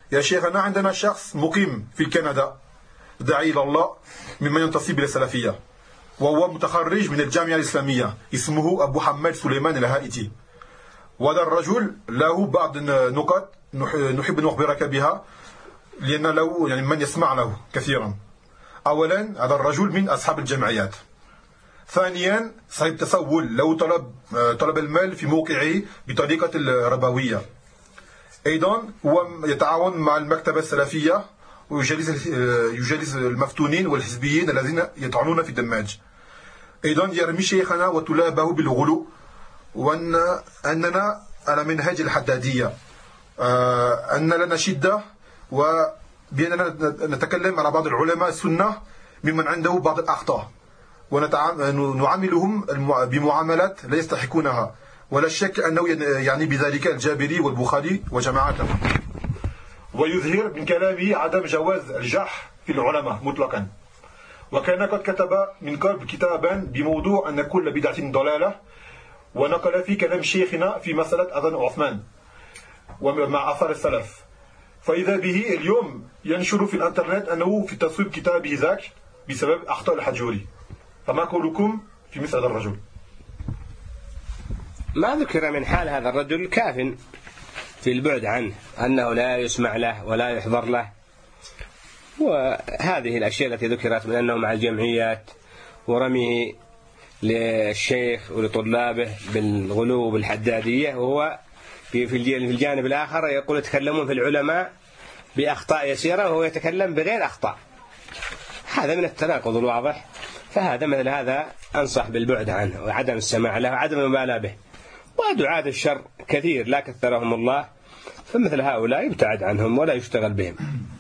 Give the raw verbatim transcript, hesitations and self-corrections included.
يا شيخنا عندنا شخص مقيم في كندا داعي إلى الله ممن ينتسب إلى السلفية، وهو متخرج من الجامعة الإسلامية، اسمه أبو حماد سليمان الهائتي. وهذا الرجل له بعض النقاط نحب أن نخبرك بها، لأن له يعني من يسمع له كثيرا. أولا، هذا الرجل من أصحاب الجمعيات. ثانيا، صاحب التسول، له طلب طلب المال في موقعه بطريقة الربوية. أيضا هو يتعاون مع المكتبة السلفية ويجالس يجالس المفتونين والحزبيين الذين يطعنون في الدماج. أيضا يرمي شيخنا وطلابه بالغلو، وأن أننا على منهج الحدادية، أن لنا شدة، وبأننا نتكلم على بعض العلماء السنة ممن عنده بعض الأخطاء، ونعاملهم بمعاملات لا يستحقونها، ولا شك أنه يعني بذلك الجابري والبخاري وجماعته. ويظهر من كلامه عدم جواز الجرح في العلماء مطلقا. وكان قد كتب من قبل كتابا بموضوع أن كل بدعة ضلالة، ونقل في كلام شيخنا في مسألة أذان عثمان ومع أثار السلف. فإذا به اليوم ينشر في الانترنت أنه في تصويب كتابه ذاك بسبب أخطاء الحجوري. فما قولكم في مثل هذا الرجل؟ ما ذكر من حال هذا الرجل كاف في البعد عنه، أنه لا يسمع له ولا يحضر له، وهذه الأشياء التي ذكرت من أنه مع الجمعيات ورميه للشيخ ولطلابه بالغلو بالحدادية، وهو في الجانب الآخر يقول يتكلمون في العلماء بأخطاء يسيرة وهو يتكلم بغير أخطاء. هذا من التناقض الواضح. فهذا مثل هذا أنصح بالبعد عنه وعدم السماع له وعدم المبالاة به. ودعاة الشر كثير لا كثرهم الله، فمثل هؤلاء يبتعد عنهم ولا يشتغل بهم.